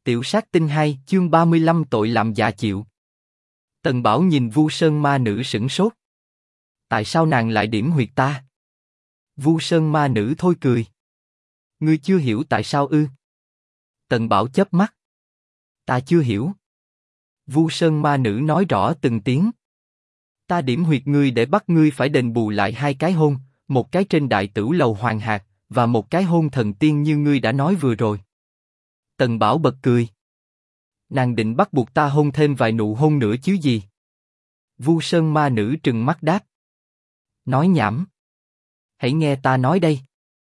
Tiểu sát tinh 2, chương 35 tội làm giả chịu. Tần Bảo nhìn Vu Sơn ma nữ sửng sốt. Tại sao nàng lại điểm huyệt ta? Vu Sơn ma nữ thôi cười. Ngươi chưa hiểu tại sao ư? Tần Bảo chớp mắt. Ta chưa hiểu. Vu Sơn ma nữ nói rõ từng tiếng. Ta điểm huyệt ngươi để bắt ngươi phải đền bù lại 2 cái hôn, một cái trên đại tửu lầu Hoàng Hạc, và một cái hôn thần tiên như ngươi đã nói vừa rồi. Tần Bảo bật cười. Nàng định bắt buộc ta hôn thêm vài nụ hôn nữa chứ gì? Vu Sơn ma nữ trừng mắt đáp. Nói nhảm. Hãy nghe ta nói đây.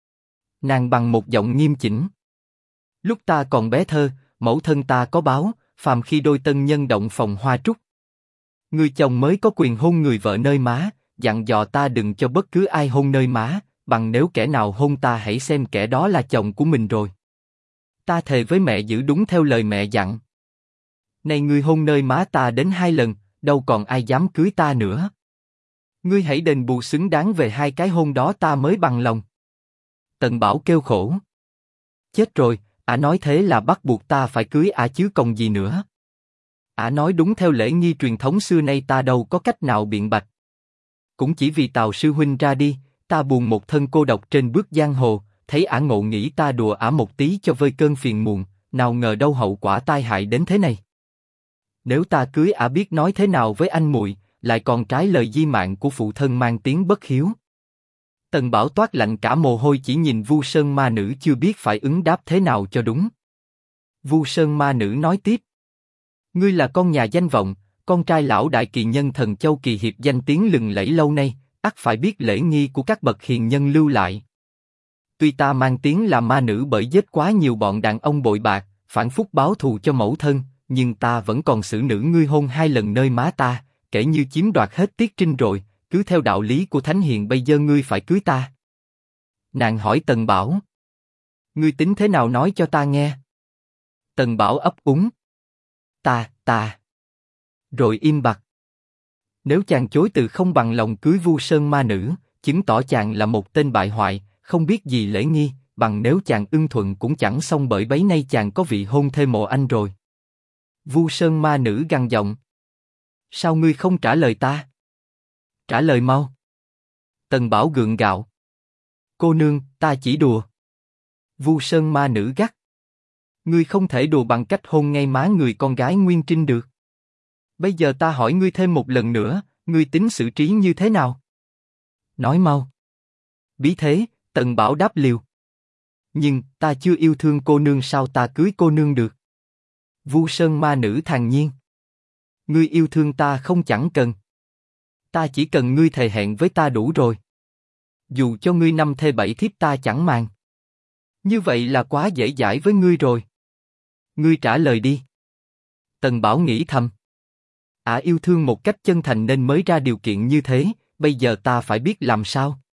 Nàng bằng một giọng nghiêm chỉnh. Lúc ta còn bé thơ, mẫu thân ta có báo, phàm khi đôi tân nhân động phòng hoa trúc, người chồng mới có quyền hôn người vợ nơi má, dặn dò ta đừng cho bất cứ ai hôn nơi má, bằng nếu kẻ nào hôn ta hãy xem kẻ đó là chồng của mình rồi. Ta thề với mẹ giữ đúng theo lời mẹ dặn. Này ngươi hôn nơi má ta đến 2 lần, đâu còn ai dám cưới ta nữa. Ngươi hãy đền bù xứng đáng về 2 cái hôn đó ta mới bằng lòng. Tần Bảo kêu khổ. Chết rồi, ả nói thế là bắt buộc ta phải cưới ả chứ còn gì nữa. Ả nói đúng theo lễ nghi truyền thống xưa nay ta đâu có cách nào biện bạch. Cũng chỉ vì Tào sư huynh ra đi, ta buồn một thân cô độc trên bước giang hồ, thấy ả ngộ nghĩ ta đùa ả một tí cho vơi cơn phiền muộn, nào ngờ đâu hậu quả tai hại đến thế này. Nếu ta cưới ả biết nói thế nào với anh muội, lại còn trái lời di mạng của phụ thân mang tiếng bất hiếu. Tần Bảo toát lạnh cả mồ hôi chỉ nhìn Vu Sơn ma nữ chưa biết phải ứng đáp thế nào cho đúng. Vu Sơn ma nữ nói tiếp. Ngươi là con nhà danh vọng, con trai lão đại kỳ nhân thần châu kỳ hiệp danh tiếng lừng lẫy lâu nay, ắt phải biết lễ nghi của các bậc hiền nhân lưu lại. Tuy ta mang tiếng là ma nữ bởi giết quá nhiều bọn đàn ông bội bạc, phản phúc báo thù cho mẫu thân, nhưng ta vẫn còn xử nữ ngươi hôn 2 lần nơi má ta, kể như chiếm đoạt hết tiết trinh rồi, cứ theo đạo lý của thánh hiền bây giờ ngươi phải cưới ta. Nàng hỏi Tần Bảo. Ngươi tính thế nào nói cho ta nghe? Tần Bảo ấp úng. Ta. Rồi im bặt. Nếu chàng chối từ không bằng lòng cưới Vu Sơn ma nữ, chứng tỏ chàng là một tên bại hoại, không biết gì lễ nghi, bằng nếu chàng ưng thuận cũng chẳng xong bởi bấy nay chàng có vị hôn thê mộ anh rồi. Vu Sơn ma nữ gằn giọng. Sao ngươi không trả lời ta? Trả lời mau. Tần Bảo gượng gạo. Cô nương, ta chỉ đùa. Vu Sơn ma nữ gắt. Ngươi không thể đùa bằng cách hôn ngay má người con gái nguyên trinh được. Bây giờ ta hỏi ngươi thêm một lần nữa, ngươi tính xử trí như thế nào? Nói mau. Bí thế, Tần Bảo đáp liều. Nhưng, ta chưa yêu thương cô nương sao ta cưới cô nương được? Vu Sơn ma nữ thản nhiên. Ngươi yêu thương ta không chẳng cần. Ta chỉ cần ngươi thề hẹn với ta đủ rồi. Dù cho ngươi 5 thê 7 thiếp ta chẳng màng. Như vậy là quá dễ dãi với ngươi rồi. Ngươi trả lời đi. Tần Bảo nghĩ thầm. Ả yêu thương một cách chân thành nên mới ra điều kiện như thế, bây giờ ta phải biết làm sao.